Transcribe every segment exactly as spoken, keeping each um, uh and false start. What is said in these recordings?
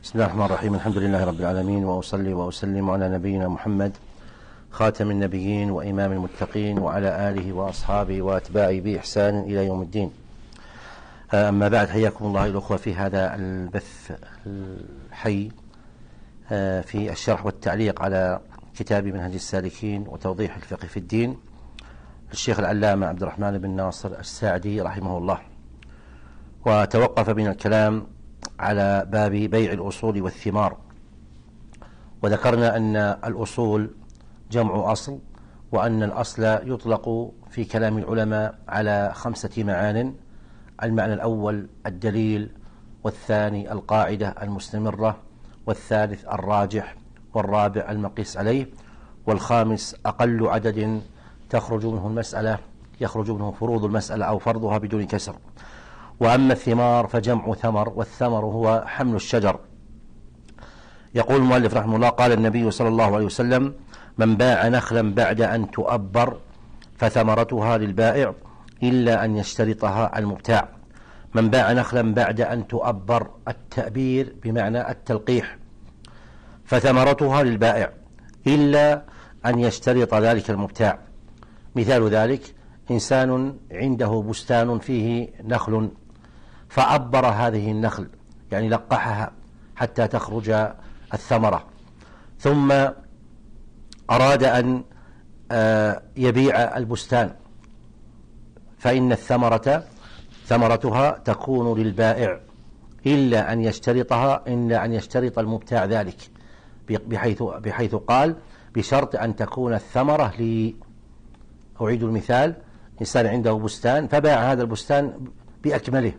بسم الله الرحمن الرحيم. الحمد لله رب العالمين، وأصلي وأسلم على نبينا محمد خاتم النبيين وإمام المتقين وعلى آله وأصحابه وأتباعه بإحسان إلى يوم الدين. أما بعد، حياكم الله الأخوة في هذا البث الحي في الشرح والتعليق على كتاب منهج السالكين وتوضيح الفقه في الدين للشيخ العلامة عبد الرحمن بن ناصر السعدي رحمه الله. وتوقف بنا الكلام على باب بيع الأصول والثمار، وذكرنا أن الأصول جمع أصل، وأن الأصل يطلق في كلام العلماء على خمسة معان: المعنى الأول الدليل، والثاني القاعدة المستمرة، والثالث الراجح، والرابع المقيس عليه، والخامس أقل عدد تخرج منه المسألة يخرج منه فروض المسألة أو فرضها بدون كسر. وأما الثمار فجمع ثمر، والثمر هو حمل الشجر. يقول المؤلف رحمه الله: قال النبي صلى الله عليه وسلم: من باع نخلا بعد أن تؤبر فثمرتها للبائع إلا أن يشترطها المبتاع. من باع نخلا بعد أن تؤبر، التأبير بمعنى التلقيح، فثمرتها للبائع إلا أن يشترط ذلك المبتاع. مثال ذلك: إنسان عنده بستان فيه نخل، فأبر هذه النخل، يعني لقحها حتى تخرج الثمرة، ثم أراد أن يبيع البستان، فإن الثمرة ثمرتها تكون للبائع إلا أن يشترطها إلا أن يشترط المبتاع ذلك، بحيث بحيث قال: بشرط أن تكون الثمرة لي. أعيد المثال: إنسان عنده بستان فباع هذا البستان بأكمله،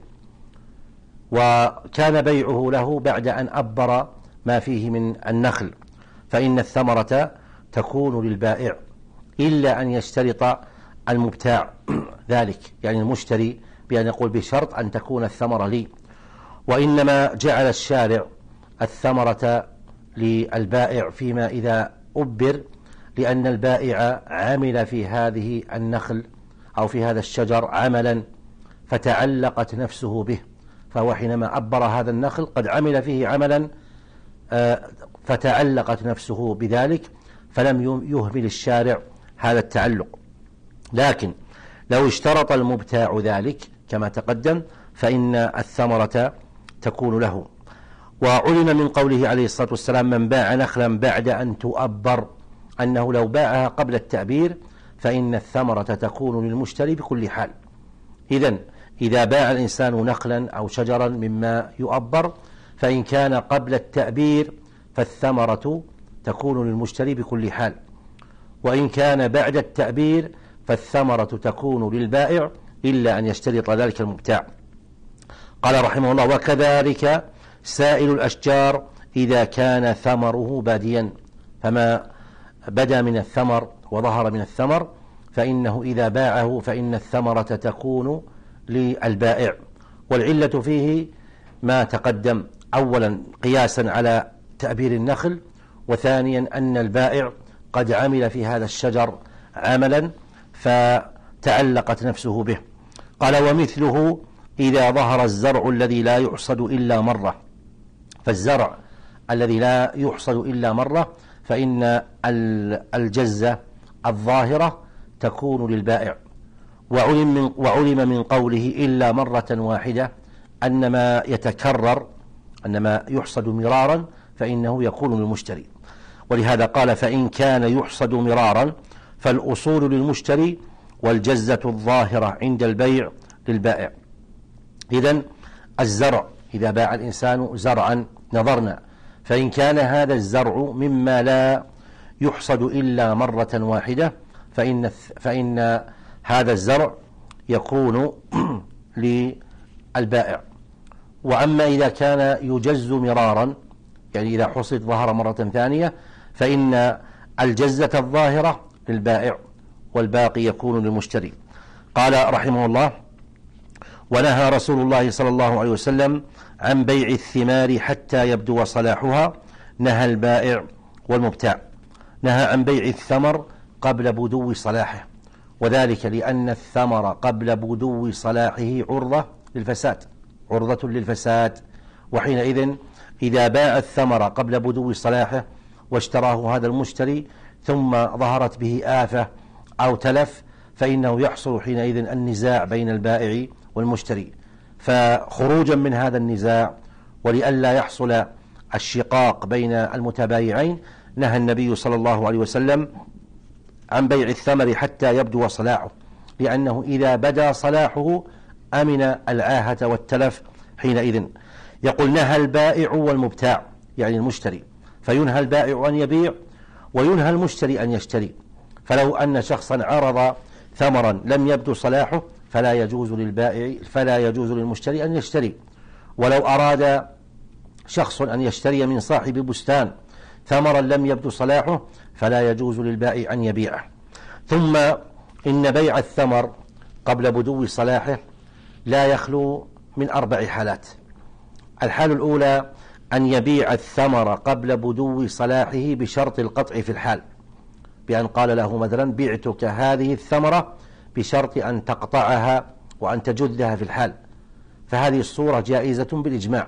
وكان بيعه له بعد أن أبر ما فيه من النخل، فإن الثمرة تكون للبائع إلا أن يشترط المبتاع ذلك، يعني المشتري، بأن يقول: بشرط أن تكون الثمرة لي. وإنما جعل الشارع الثمرة للبائع فيما إذا أبر، لأن البائع عمل في هذه النخل أو في هذا الشجر عملا فتعلقت نفسه به، فهو حينما أبر هذا النخل قد عمل فيه عملا فتعلقت نفسه بذلك، فلم يهمل الشارع هذا التعلق. لكن لو اشترط المبتاع ذلك كما تقدم فإن الثمرة تكون له. وعلم من قوله عليه الصلاة والسلام: من باع نخلا بعد أن تؤبر، أنه لو باعها قبل التأبير فإن الثمرة تكون للمشتري بكل حال. إذن إذا باع الإنسان نخلا أو شجرا مما يؤبر، فإن كان قبل التأبير فالثمرة تكون للمشتري بكل حال، وإن كان بعد التأبير فالثمرة تكون للبائع إلا أن يشترط ذلك المبتاع. قال رحمه الله: وكذلك سائل الأشجار إذا كان ثمره باديا، فما بدا من الثمر وظهر من الثمر فإنه إذا باعه فإن الثمرة تكون للبائع. والعلة فيه ما تقدم: أولا قياسا على تأبير النخل، وثانيا أن البائع قد عمل في هذا الشجر عملا فتعلقت نفسه به. قال: ومثله إذا ظهر الزرع الذي لا يحصد إلا مرة. فالزرع الذي لا يحصد إلا مرة فإن الجزة الظاهرة تكون للبائع. وعلم من, وعلم من قوله إلا مرة واحدة أن ما يتكرر أن ما يحصد مرارا فإنه يكون للمشتري. ولهذا قال: فإن كان يحصد مرارا فالأصول للمشتري والجزة الظاهرة عند البيع للبائع. إذن الزرع إذا باع الإنسان زرعا نظرنا، فإن كان هذا الزرع مما لا يحصد إلا مرة واحدة فإن, فإن هذا الزرع يكون للبائع. وأما إذا كان يجز مرارا، يعني إذا حصد ظهر مرة ثانية، فإن الجزة الظاهرة للبائع والباقي يكون للمشتري. قال رحمه الله: ونهى رسول الله صلى الله عليه وسلم عن بيع الثمار حتى يبدو صلاحها. نهى البائع والمبتاع. نهى عن بيع الثمر قبل بدو صلاحه، وذلك لأن الثمر قبل بدو صلاحه عرضة للفساد عرضة للفساد وحينئذ إذا باع الثمر قبل بدو صلاحه واشتراه هذا المشتري ثم ظهرت به آفة أو تلف، فإنه يحصل حينئذ النزاع بين البائع والمشتري. فخروجا من هذا النزاع ولئلا يحصل الشقاق بين المتبايعين، نهى النبي صلى الله عليه وسلم عن بيع الثمر حتى يبدو صلاحه، لأنه إذا بدا صلاحه أمن العاهة والتلف حينئذ. يقول نهى البائع والمبتاع، يعني المشتري، فينهى البائع أن يبيع وينهى المشتري أن يشتري. فلو أن شخصا عرض ثمرا لم يبدو صلاحه فلا يجوز للبائع فلا يجوز للمشتري أن يشتري. ولو أراد شخص أن يشتري من صاحب بستان ثمرا لم يبدو صلاحه فلا يجوز للبائع أن يبيعه. ثم إن بيع الثمر قبل بدو صلاحه لا يخلو من أربع حالات. الحال الأولى أن يبيع الثمر قبل بدو صلاحه بشرط القطع في الحال، بأن قال له مثلا بعتك هذه الثمرة بشرط أن تقطعها وأن تجذها في الحال، فهذه الصورة جائزة بالإجماع،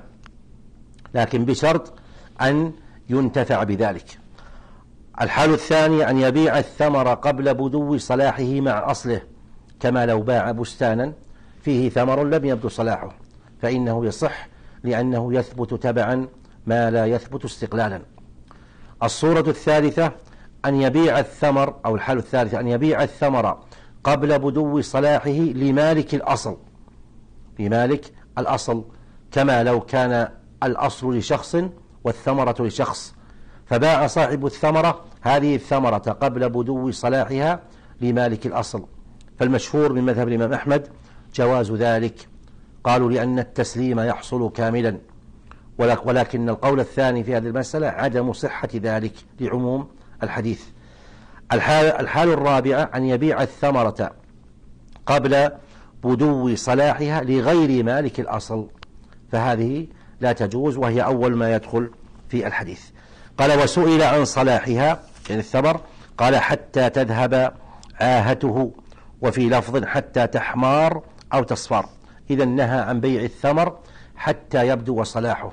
لكن بشرط أن ينتفع بذلك. الحال الثاني أن يبيع الثمر قبل بدو صلاحه مع أصله، كما لو باع بستانا فيه ثمر لم يبدو صلاحه فإنه يصح، لأنه يثبت تبعا ما لا يثبت استقلالا. الصورة الثالثة أن يبيع الثمر أو الحال الثالثة أن يبيع الثمر قبل بدو صلاحه لمالك الأصل، لمالك الأصل، كما لو كان الأصل لشخص والثمرة لشخص، فباع صاحب الثمرة هذه الثمرة قبل بدو صلاحها لمالك الأصل. فالمشهور من مذهب الإمام أحمد جواز ذلك، قالوا لأن التسليم يحصل كاملا، ولكن القول الثاني في هذه المسألة عدم صحة ذلك لعموم الحديث. الحال, الحال الرابعة أن يبيع الثمرة قبل بدو صلاحها لغير مالك الأصل، فهذه لا تجوز، وهي أول ما يدخل في الحديث. قال وسئل عن صلاحها يعني الثمر قال حتى تذهب عاهته، وفي لفظ حتى تحمار أو تصفر، إذا نهى عن بيع الثمر حتى يبدو صلاحه.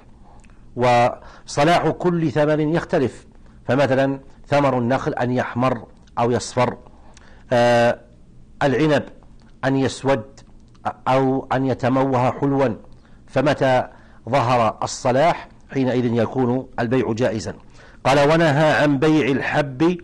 وصلاح كل ثمر يختلف، فمثلا ثمر النخل أن يحمر أو يصفر، آه العنب أن يسود أو أن يتموه حلوا، فمتى ظهر الصلاح حينئذ يكون البيع جائزا. قال ونهى عن بيع الحب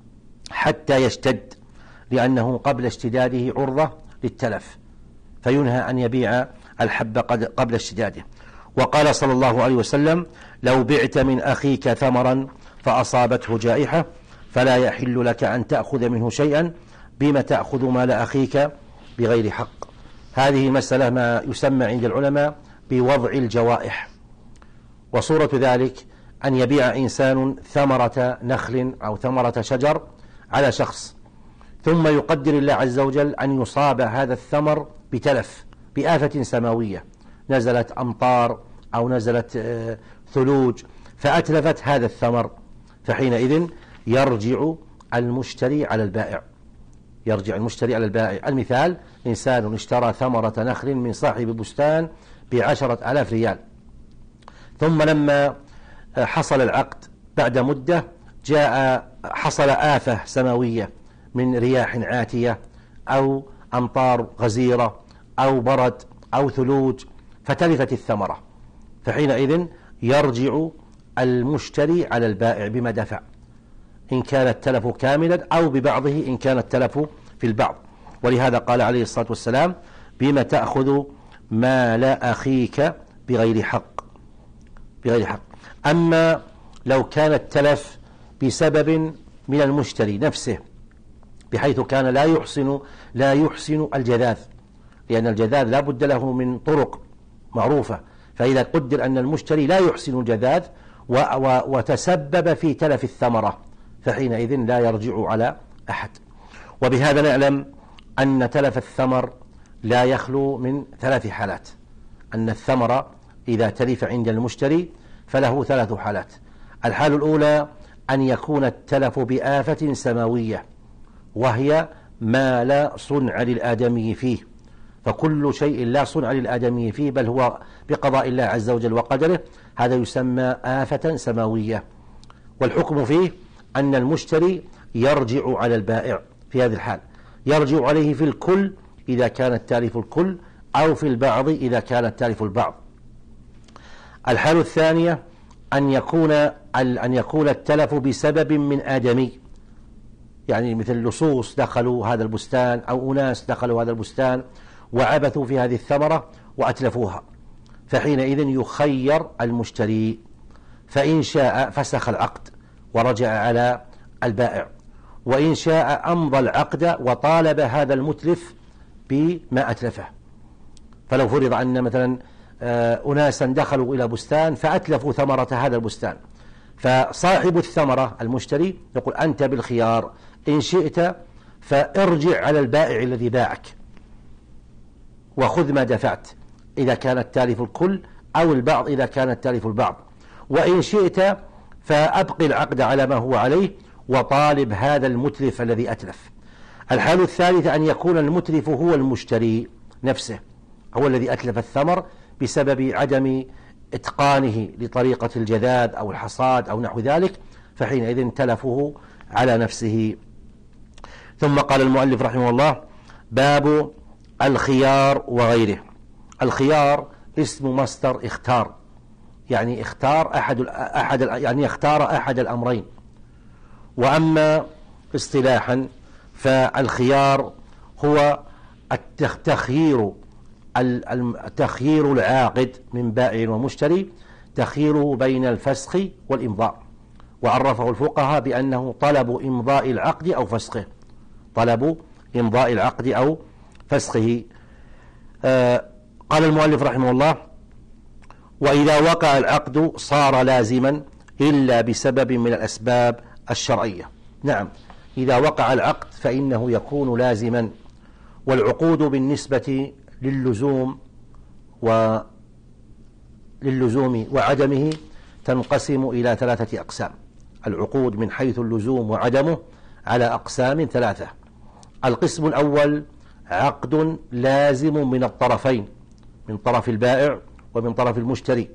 حتى يشتد، لأنه قبل اشتداده عرضة للتلف، فينهى أن يبيع الحب قبل اشتداده. وقال صلى الله عليه وسلم لو بعت من أخيك ثمرا فأصابته جائحة فلا يحل لك أن تأخذ منه شيئا، بما تأخذ مال أخيك بغير حق. هذه مسألة ما يسمى عند العلماء بوضع الجوائح. وصورة ذلك أن يبيع إنسان ثمرة نخل أو ثمرة شجر على شخص، ثم يقدر الله عز وجل أن يصاب هذا الثمر بتلف بآفة سماوية، نزلت أمطار أو نزلت ثلوج فأتلفت هذا الثمر، فحينئذ يرجع المشتري على البائع يرجع المشتري على البائع. المثال إنسان اشترى ثمرة نخل من صاحب بستان بعشرة آلاف ريال، ثم لما حصل العقد بعد مدة جاء حصل آفة سماوية من رياح عاتية أو أمطار غزيرة أو برد أو ثلوج فتلفت الثمرة، فحينئذ يرجع المشتري على البائع بما دفع، إن كان التلف كاملا أو ببعضه إن كان التلف في البعض. ولهذا قال عليه الصلاة والسلام بما تأخذ مال أخيك بغير حق بغير حق. أما لو كان التلف بسبب من المشتري نفسه، بحيث كان لا يحسن لا يحسن الجذاذ، لأن الجذاذ لا بد له من طرق معروفة، فإذا قدر أن المشتري لا يحسن الجذاذ وتسبب في تلف الثمرة فحينئذ لا يرجع على أحد. وبهذا نعلم أن تلف الثمر لا يخلو من ثلاث حالات. أن الثمر إذا تلف عند المشتري فله ثلاث حالات. الحال الأولى أن يكون التلف بآفة سماوية، وهي ما لا صنع للآدمي فيه، فكل شيء لا صنع للآدمي فيه بل هو بقضاء الله عز وجل وقدره، هذا يسمى آفة سماوية. والحكم فيه أن المشتري يرجع على البائع في هذه الحال، يرجع عليه في الكل إذا كان التالف الكل، أو في البعض إذا كان التالف البعض. الحالة الثانية أن يكون أن يكون التلف بسبب من آدمي، يعني مثل لصوص دخلوا هذا البستان أو أناس دخلوا هذا البستان وعبثوا في هذه الثمرة وأتلفوها، فحينئذ يخير المشتري، فإن شاء فسخ العقد ورجع على البائع، وإن شاء أمضى العقد وطالب هذا المتلف بما أتلفه. فلو فرض أن مثلا أناسا دخلوا إلى بستان فأتلفوا ثمرة هذا البستان، فصاحب الثمرة المشتري يقول أنت بالخيار، إن شئت فارجع على البائع الذي باعك وخذ ما دفعت إذا كان التالف الكل، أو البعض إذا كان التالف البعض، وإن شئت فأبقي العقد على ما هو عليه وطالب هذا المتلف الذي أتلف. الحالة الثالثة أن يكون المتلف هو المشتري نفسه، هو الذي أتلف الثمر بسبب عدم إتقانه لطريقة الجذاذ أو الحصاد أو نحو ذلك، فحينئذ تلفه على نفسه. ثم قال المؤلف رحمه الله: باب الخيار وغيره. الخيار اسم مصدر اختار، يعني اختار أحد أحد يعني اختار أحد الأمرين. وأما اصطلاحا فالخيار هو التخيير التخيير العاقد من بائع ومشتري، تخييره بين الفسخ والإمضاء، وعرفه الفقهاء بأنه طلب إمضاء العقد أو فسخه، طلب إمضاء العقد أو فسخه. آه قال المؤلف رحمه الله: وإذا وقع العقد صار لازما إلا بسبب من الأسباب الشرعية. نعم، إذا وقع العقد فإنه يكون لازما. والعقود بالنسبة للزوم وللزوم وعدمه تنقسم إلى ثلاثة أقسام. العقود من حيث اللزوم وعدمه على أقسام ثلاثة. القسم الأول عقد لازم من الطرفين، من طرف البائع ومن طرف المشتري،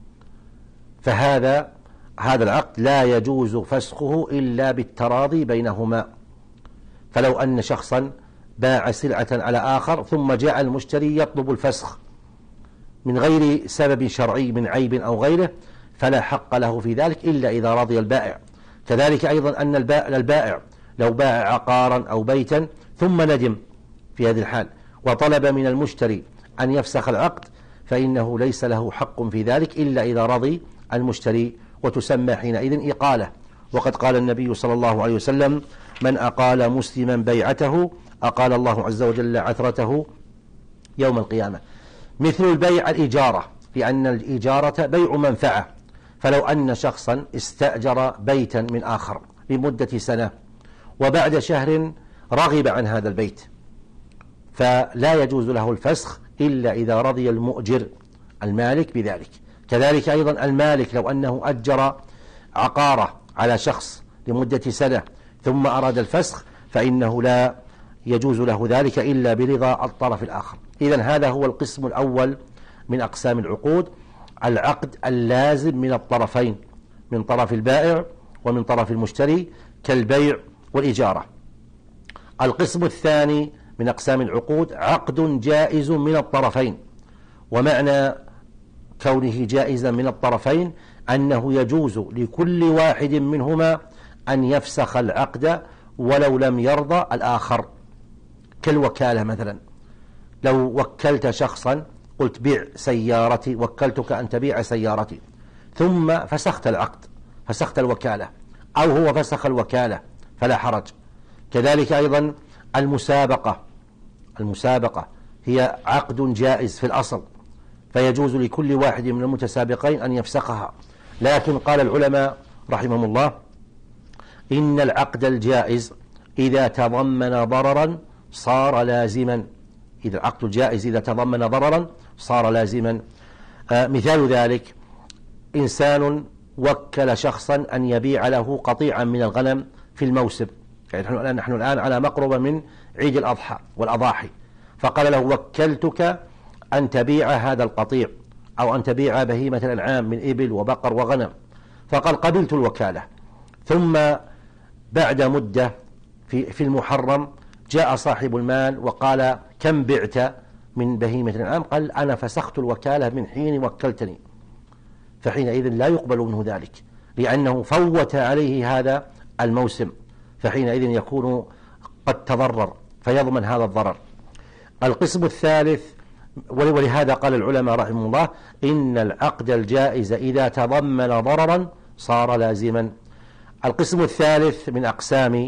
فهذا هذا العقد لا يجوز فسخه إلا بالتراضي بينهما. فلو أن شخصا باع سلعة على آخر ثم جاء المشتري يطلب الفسخ من غير سبب شرعي من عيب أو غيره، فلا حق له في ذلك إلا إذا رضي البائع. كذلك أيضا أن البائع لو باع عقارا أو بيتا ثم ندم في هذه الحال وطلب من المشتري أن يفسخ العقد، فإنه ليس له حق في ذلك إلا إذا رضي المشتري، وتسمى حينئذ إقالة. وقد قال النبي صلى الله عليه وسلم: من أقال مسلما بيعته أقال الله عز وجل عثرته يوم القيامة. مثل البيع الإجارة، لأن الإجارة بيع منفعة، فلو أن شخصا استأجر بيتا من آخر لمدة سنة وبعد شهر رغب عن هذا البيت، فلا يجوز له الفسخ إلا إذا رضي المؤجر المالك بذلك. كذلك أيضا المالك لو أنه أجر عقارة على شخص لمدة سنة ثم أراد الفسخ، فإنه لا يجوز له ذلك إلا برضا الطرف الآخر. إذن هذا هو القسم الأول من أقسام العقود، العقد اللازم من الطرفين، من طرف البائع ومن طرف المشتري، كالبيع والإجارة. القسم الثاني من أقسام العقود عقد جائز من الطرفين. ومعنى كونه جائزا من الطرفين أنه يجوز لكل واحد منهما أن يفسخ العقد ولو لم يرضى الآخر، كالوكالة مثلا. لو وكلت شخصا قلت بيع سيارتي، وكلتك أن تبيع سيارتي، ثم فسخت العقد، فسخت الوكالة، أو هو فسخ الوكالة، فلا حرج. كذلك أيضا المسابقة، المسابقة هي عقد جائز في الأصل، فيجوز لكل واحد من المتسابقين أن يفسخها. لكن قال العلماء رحمهم الله: إن العقد الجائز إذا تضمن ضررا صار لازما. إذا العقد الجائز إذا تضمن ضررا صار لازما. آه مثال ذلك: إنسان وكل شخصا أن يبيع له قطيعا من الغنم في الموسم، يعني نحن الآن على مقربة من عيد الأضحى والأضاحي، فقال له وكلتك أن تبيع هذا القطيع أو أن تبيع بهيمة الأنعام من إبل وبقر وغنم، فقال قبلت الوكالة. ثم بعد مدة في في المحرم جاء صاحب المال وقال كم بعت من بهيمة الأنعام؟ قال أنا فسخت الوكالة من حين وكلتني. فحينئذ لا يقبل منه ذلك، لأنه فوت عليه هذا الموسم، فحينئذ يكون قد تضرر فيضمن هذا الضرر. القسم الثالث، ولهذا قال العلماء رحمه الله إن العقد الجائز إذا تضمن ضررا صار لازما. القسم الثالث من أقسام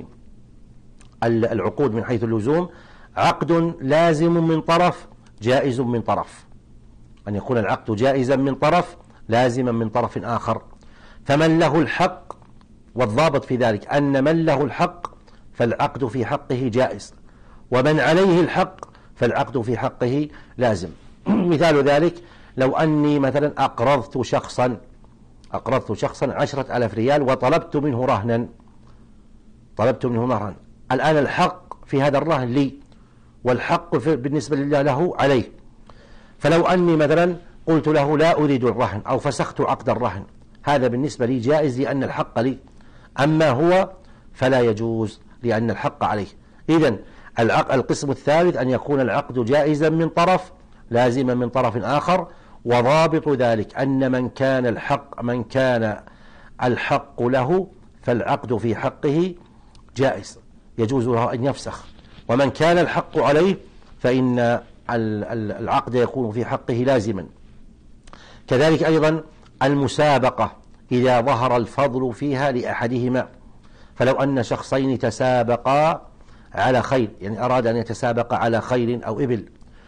العقود من حيث اللزوم عقد لازم من طرف جائز من طرف، أن يكون العقد جائزا من طرف لازما من طرف آخر. فمن له الحق، والضابط في ذلك أن من له الحق فالعقد في حقه جائز، ومن عليه الحق فالعقد في حقه لازم. مثال ذلك لو أني مثلا أقرضت شخصا أقرضت شخصا عشرة ألاف ريال وطلبت منه رهنا طلبت منه رهنا الآن الحق في هذا الرهن لي، والحق بالنسبة لله له عليه. فلو أني مثلا قلت له لا أريد الرهن أو فسخت عقد الرهن، هذا بالنسبة لي جائز لأن الحق لي، أما هو فلا يجوز لأن الحق عليه. إذن القسم الثالث أن يكون العقد جائزا من طرف لازما من طرف آخر، وضابط ذلك أن من كان الحق من كان الحق له فالعقد في حقه جائز يجوز له أن يفسخ، ومن كان الحق عليه فإن العقد يكون في حقه لازما. كذلك أيضا المسابقة إذا ظهر الفضل فيها لأحدهما، فلو أن شخصين تسابقا على خيل، يعني أراد أن يتسابق على خيل أو إبل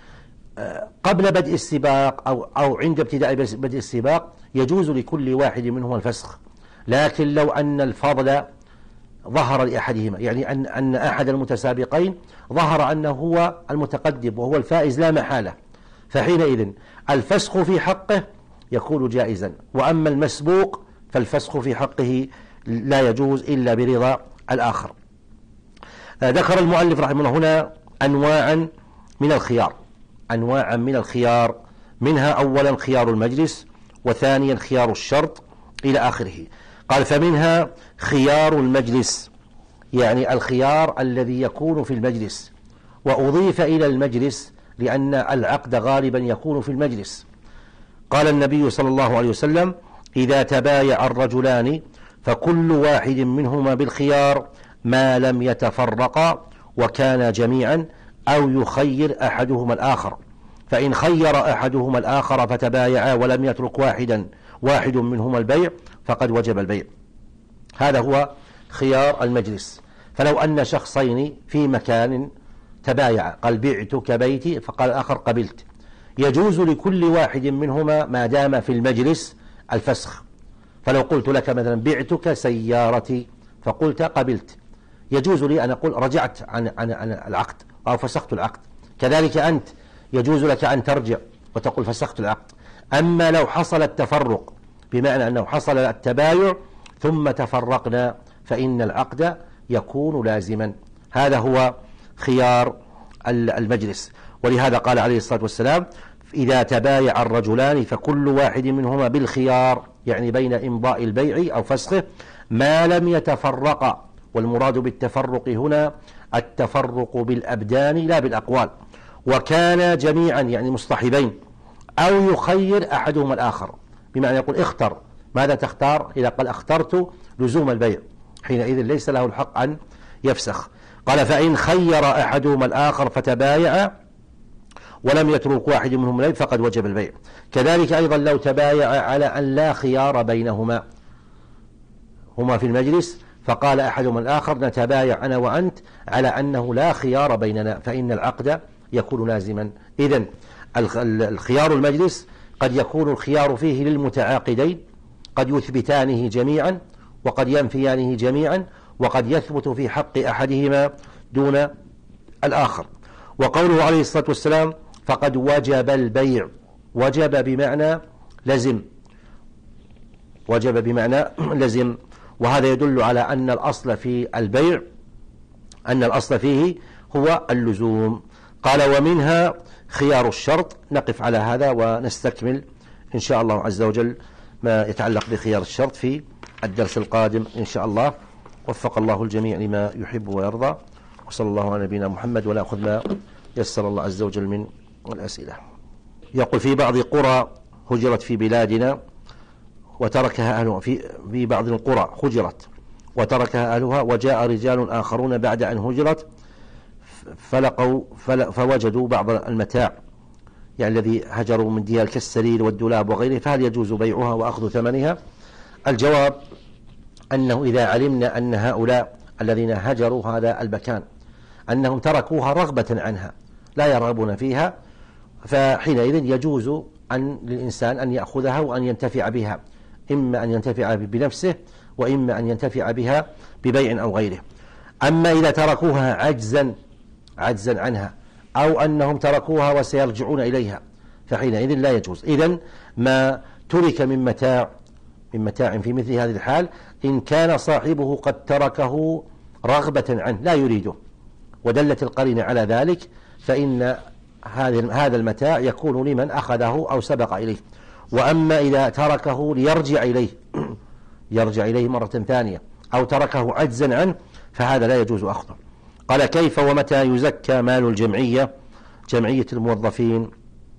قبل بدء السباق أو, أو عند ابتداء بدء السباق يجوز لكل واحد منهما الفسخ. لكن لو أن الفضل ظهر لأحدهما، يعني أن, أن أحد المتسابقين ظهر أنه هو المتقدم وهو الفائز لا محالة، فحينئذ الفسخ في حقه يكون جائزا، وأما المسبوق فالفسخ في حقه لا يجوز إلا برضا الآخر. ذكر المؤلف رحمه الله هنا أنواعا من الخيار أنواعا من الخيار منها أولا خيار المجلس، وثانيا خيار الشرط إلى آخره. قال فمنها خيار المجلس، يعني الخيار الذي يكون في المجلس، وأضيف إلى المجلس لأن العقد غالبا يكون في المجلس. قال النبي صلى الله عليه وسلم إذا تبايع الرجلان فكل واحد منهما بالخيار ما لم يتفرقا وكان جميعا أو يخير أحدهما الآخر، فإن خير أحدهما الآخر فتبايعا ولم يترك واحدا واحد منهما البيع فقد وجب البيع. هذا هو خيار المجلس. فلو أن شخصين في مكان تبايع، قال بعتك بيتي فقال الآخر قبلت، يجوز لكل واحد منهما ما دام في المجلس الفسخ. فلو قلت لك مثلا بعتك سيارتي فقلت قبلت، يجوز لي أن أقول رجعت عن, عن, عن العقد أو فسخت العقد. كذلك أنت يجوز لك أن ترجع وتقول فسخت العقد. أما لو حصل التفرق بمعنى أنه حصل التبايع ثم تفرقنا فإن العقد يكون لازما. هذا هو خيار المجلس. ولهذا قال عليه الصلاة والسلام إذا تبايع الرجلان فكل واحد منهما بالخيار، يعني بين إمضاء البيع أو فسخه ما لم يتفرقا. والمراد بالتفرق هنا التفرق بالأبدان لا بالأقوال. وكان جميعا يعني مصطحبين، أو يخير أحدهما الآخر، بمعنى يقول اختر ماذا تختار، إذا قال اخترت لزوم البيع حينئذ ليس له الحق أن يفسخ. قال فإن خير أحدهما الآخر فتبايع ولم يترك واحد منهم البيع فقد وجب البيع. كذلك أيضا لو تبايع على أن لا خيار بينهما، هما في المجلس فقال أحدهما الآخر نتبايع أنا وأنت على أنه لا خيار بيننا فإن العقد يكون لازما. إذن الخيار المجلس قد يكون الخيار فيه للمتعاقدين، قد يثبتانه جميعا وقد ينفيانه جميعا، وقد يثبت في حق أحدهما دون الآخر. وقوله عليه الصلاة والسلام فقد وجب البيع، وجب بمعنى لزم، وجب بمعنى لزم. وهذا يدل على أن الأصل في البيع أن الأصل فيه هو اللزوم. قال ومنها خيار الشرط. نقف على هذا ونستكمل إن شاء الله عز وجل ما يتعلق بخيار الشرط في الدرس القادم إن شاء الله. وفق الله الجميع لما يحب ويرضى، وصلى الله على نبينا محمد، ولا أخذ ما يسر الله عز وجل من الأسئلة. يقول في بعض قرى هجرت في بلادنا وتركها أهلها، في في بعض القرى هجرت وتركها أهلها، وجاء رجال آخرون بعد أن هجرت فلقوا فوجدوا بعض المتاع يعني الذي هجروا من ديار كالسرير والدولاب وغيره، فهل يجوز بيعها وأخذ ثمنها؟ الجواب أنه إذا علمنا أن هؤلاء الذين هجروا هذا المكان أنهم تركوها رغبة عنها لا يرغبون فيها، فحينئذ يجوز أن للإنسان أن يأخذها وأن ينتفع بها، إما أن ينتفع بنفسه وإما أن ينتفع بها ببيع أو غيره. أما إذا تركوها عجزا عجزا عنها أو أنهم تركوها وسيرجعون إليها فحينئذ لا يجوز. إذن ما ترك من متاع من متاع في مثل هذه الحال إن كان صاحبه قد تركه رغبة عنه لا يريده ودلت القرينة على ذلك، فإن هذا المتاع يكون لمن أخذه أو سبق إليه. وأما إذا تركه ليرجع إليه يرجع إليه مرة ثانية أو تركه عجزا عنه فهذا لا يجوز أخذه. قال كيف ومتى يزكى مال الجمعية جمعية الموظفين؟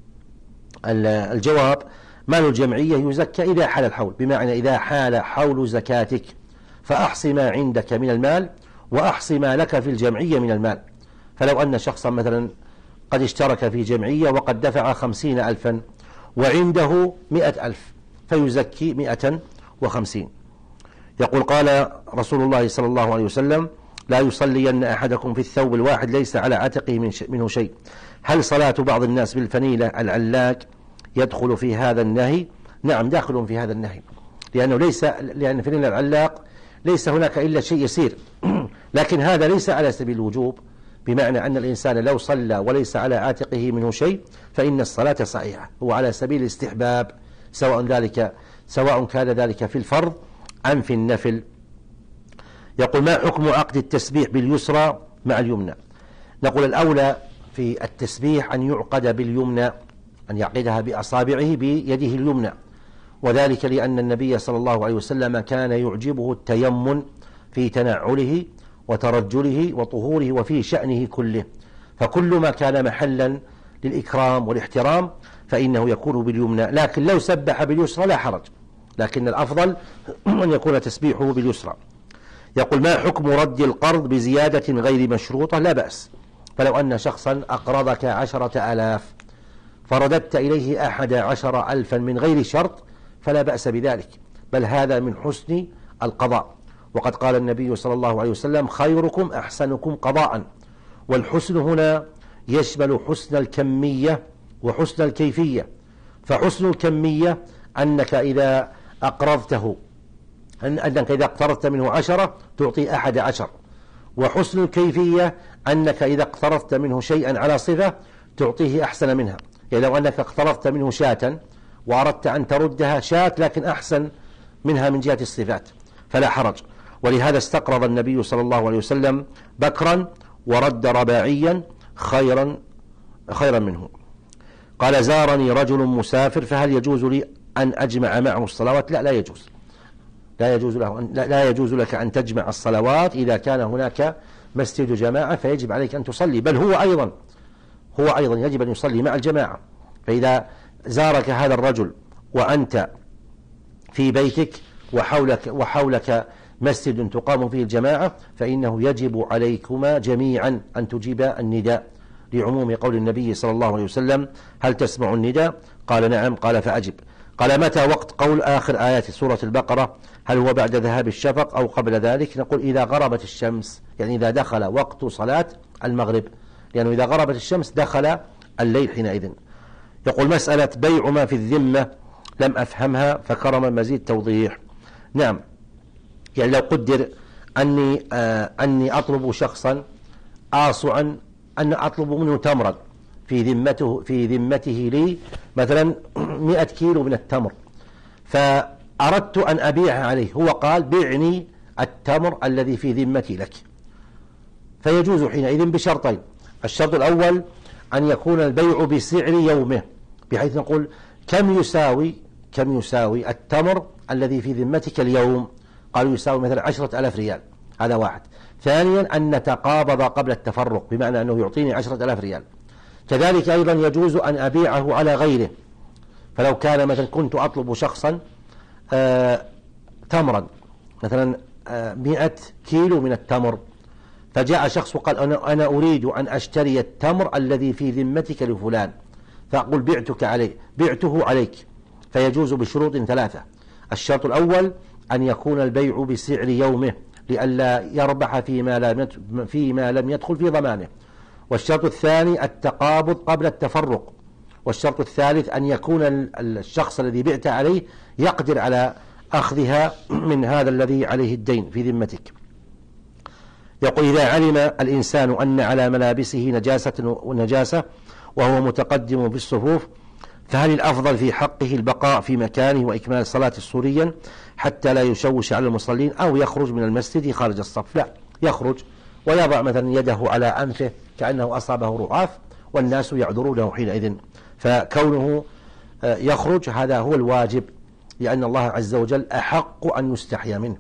الجواب مال الجمعية يزكى إذا حال الحول، بمعنى إذا حال حول زكاتك فأحص ما عندك من المال وأحص ما لك في الجمعية من المال. فلو أن شخصا مثلا قد اشترك في جمعية وقد دفع خمسين ألفا وعنده مئة ألف فيزكي مئة وخمسين. يقول قال رسول الله صلى الله عليه وسلم لا يصلين أحدكم في الثوب الواحد ليس على عاتقه منه شيء. هل صلاة بعض الناس بالفنيلة العلاق يدخل في هذا النهي؟ نعم داخل في هذا النهي، لأنه ليس لأن فنيلة العلاق ليس هناك إلا شيء يسير لكن هذا ليس على سبيل الوجوب، بمعنى أن الإنسان لو صلى وليس على عاتقه منه شيء فإن الصلاة صحيحة، هو على سبيل الاستحباب سواء ذلك سواء كان ذلك في الفرض أم في النفل. يقول ما حكم عقد التسبيح باليسرى مع اليمنى؟ نقول الأولى في التسبيح أن يعقد باليمنى، أن يعقدها بأصابعه بيده اليمنى، وذلك لأن النبي صلى الله عليه وسلم كان يعجبه التيمن في تنعله وترجله وطهوره وفي شأنه كله، فكل ما كان محلا للإكرام والاحترام فإنه يكون باليمنى. لكن لو سبح باليسرى لا حرج، لكن الأفضل أن يكون تسبيحه باليسرى. يقول ما حكم رد القرض بزيادة غير مشروطة؟ لا بأس. فلو أن شخصا أقرضك عشرة آلاف فرددت إليه أحد عشر ألفا من غير شرط فلا بأس بذلك، بل هذا من حسن القضاء. وقد قال النبي صلى الله عليه وسلم خيركم أحسنكم قضاء، والحسن هنا يشمل حسن الكمية وحسن الكيفية. فحسن الكمية أنك إذا أقرضته أنك إذا اقترضت منه عشرة تعطي أحد عشر، وحسن الكيفية أنك إذا اقترضت منه شيئا على صفة تعطيه أحسن منها. يعني لو أنك اقترضت منه شاة وأردت أن تردها شاة لكن أحسن منها من جهة الصفات فلا حرج. ولهذا استقرض النبي صلى الله عليه وسلم بكرا ورد رباعيا خيرا خيرا منه. قال زارني رجل مسافر فهل يجوز لي أن أجمع معه الصلوات؟ لا لا يجوز لا يجوز له أن لا يجوز لك أن تجمع الصلوات إذا كان هناك مسجد جماعة، فيجب عليك أن تصلي، بل هو أيضا هو أيضا يجب أن يصلي مع الجماعة. فإذا زارك هذا الرجل وأنت في بيتك وحولك وحولك مسجد تقام فيه الجماعة فإنه يجب عليكما جميعا أن تجيب النداء، لعموم قول النبي صلى الله عليه وسلم هل تسمع النداء؟ قال نعم، قال فأجب. قال متى وقت قول آخر آيات سورة البقرة؟ هل هو بعد ذهاب الشفق أو قبل ذلك؟ نقول إذا غربت الشمس، يعني إذا دخل وقت صلاة المغرب، لأنه إذا غربت الشمس دخل الليل حينئذ. يقول مسألة بيع ما في الذمة لم أفهمها فكرم مزيد توضيح. نعم، يعني لو قدر أني, آه أني أطلب شخصا آصعا أن أطلب منه تمرا في ذمته في ذمته لي مثلا مئة كيلو من التمر، فأردت أن أبيعها عليه، هو قال بيعني التمر الذي في ذمتي لك، فيجوز حينئذ بشرطين. الشرط الأول أن يكون البيع بسعر يومه، بحيث نقول كم يساوي كم يساوي التمر الذي في ذمتك اليوم؟ قالوا يساوي مثلا عشرة ألاف ريال، هذا واحد. ثانيا أن نتقابض قبل التفرق، بمعنى أنه يعطيني عشرة ألاف ريال. كذلك أيضا يجوز أن أبيعه على غيره، فلو كان مثلا كنت أطلب شخصا آه تمرا مثلا آه مئة كيلو من التمر، فجاء شخص وقال أنا, أنا أريد أن أشتري التمر الذي في ذمتك لفلان، فأقول بعتك عليه بعته عليك، فيجوز بشروط ثلاثة. الشرط الأول أن يكون البيع بسعر يومه لئلا يربح فيما لم فيما لم يدخل في ضمانه. والشرط الثاني التقابض قبل التفرق. والشرط الثالث أن يكون الشخص الذي بعت عليه يقدر على أخذها من هذا الذي عليه الدين في ذمتك. يقول إذا علم الإنسان أن على ملابسه نجاسة ونجاسة وهو متقدم بالصفوف، فهل الأفضل في حقه البقاء في مكانه وإكمال الصلاة سوريا حتى لا يشوش على المصلين، أو يخرج من المسجد خارج الصف؟ لا، يخرج ويضع مثلا يده على أنفه كأنه أصابه رعاف والناس يعذرونه حينئذ. فكونه يخرج هذا هو الواجب، لأن الله عز وجل أحق أن يستحيا منه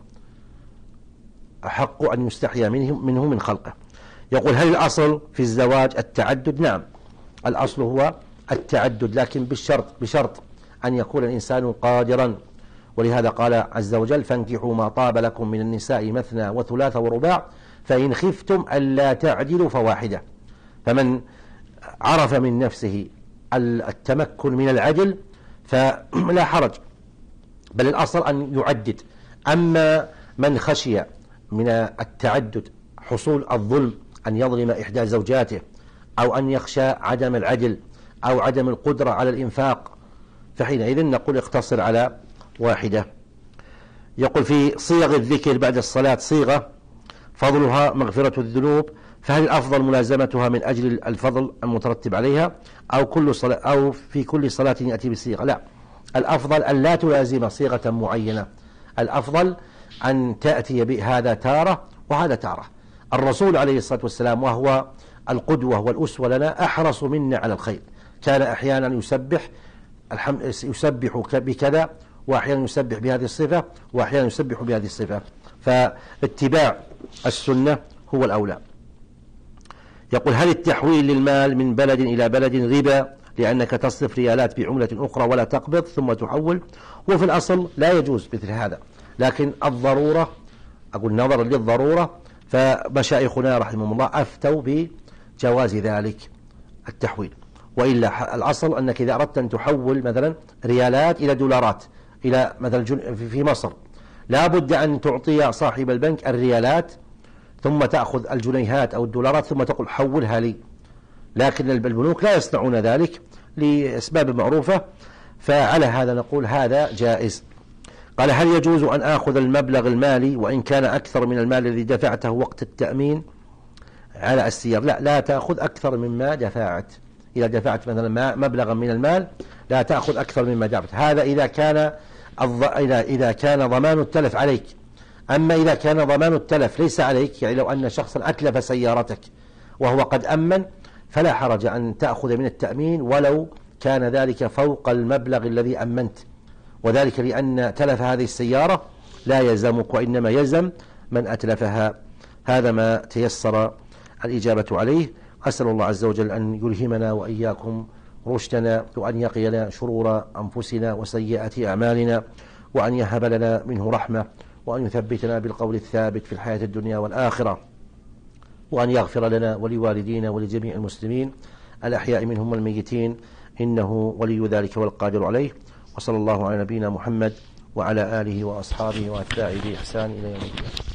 أحق أن يستحيا منه, منه من خلقه. يقول هل الأصل في الزواج التعدد؟ نعم، الأصل هو التعدد، لكن بالشرط بشرط أن يكون الإنسان قادرا. ولهذا قال عز وجل فانكحوا ما طاب لكم من النساء مثنى وثلاث ورباع فإن خفتم ألا تعدلوا فواحدة. فمن عرف من نفسه التمكن من العدل فلا حرج، بل الأصل أن يعدد. أما من خشي من التعدد حصول الظلم، أن يظلم إحدى زوجاته، أو أن يخشى عدم العدل أو عدم القدرة على الإنفاق، فحينئذ نقول اقتصر على واحدة. يقول في صيغ الذكر بعد الصلاة صيغة فضلها مغفرة الذنوب، فهل الأفضل ملازمتها من أجل الفضل المترتب عليها، أو كل صلاة أو في كل صلاة يأتي بصيغة؟ لا، الأفضل أن لا تلازم صيغة معينة، الأفضل أن تأتي بهذا تارة وهذا تارة. الرسول عليه الصلاة والسلام وهو القدوة والأسوة لنا أحرص منا على الخير، كان أحيانا يسبح يسبح بكذا، وأحيانا يسبح بهذه الصفة، وأحيانا يسبح بهذه الصفة، فاتباع السنة هو الأولى. يقول هل التحويل للمال من بلد إلى بلد ربا لأنك تصرف ريالات بعملة أخرى ولا تقبض ثم تحول؟ وفي الأصل لا يجوز مثل هذا، لكن الضرورة، أقول نظرا للضرورة، فمشايخنا رحمهم الله أفتوا بجواز ذلك التحويل. وإلا الأصل أنك إذا أردت أن تحول مثلا ريالات إلى دولارات إلى مثلا في مصر، لا بد أن تعطي صاحب البنك الريالات ثم تأخذ الجنيهات أو الدولارات ثم تقول حولها لي، لكن البنوك لا يصنعون ذلك لأسباب معروفة، فعلى هذا نقول هذا جائز. قال هل يجوز أن آخذ المبلغ المالي وإن كان أكثر من المال الذي دفعته وقت التأمين على السيارة؟ لا، لا تأخذ أكثر مما دفعت. إذا دفعت مثلا مبلغا من المال لا تأخذ أكثر مما دفعت، هذا إذا كان إذا كان ضمان التلف عليك. أما إذا كان ضمان التلف ليس عليك، يعني لو أن شخصا أتلف سيارتك وهو قد أمن، فلا حرج أن تأخذ من التأمين ولو كان ذلك فوق المبلغ الذي أمنت، وذلك لأن تلف هذه السيارة لا يلزمك وإنما يلزم من أتلفها. هذا ما تيسر الإجابة عليه. أسأل الله عز وجل أن يلهمنا وإياكم رشدنا، وأن يقي لنا شرور أنفسنا وسيئات أعمالنا، وأن يهب لنا منه رحمة، وأن يثبتنا بالقول الثابت في الحياة الدنيا والآخرة، وأن يغفر لنا ولوالدينا ولجميع المسلمين الأحياء منهم والميتين، إنه ولي ذلك والقادر عليه. وصلى الله على نبينا محمد وعلى آله وأصحابه وأتباعه بإحسان إلى يوم الدين.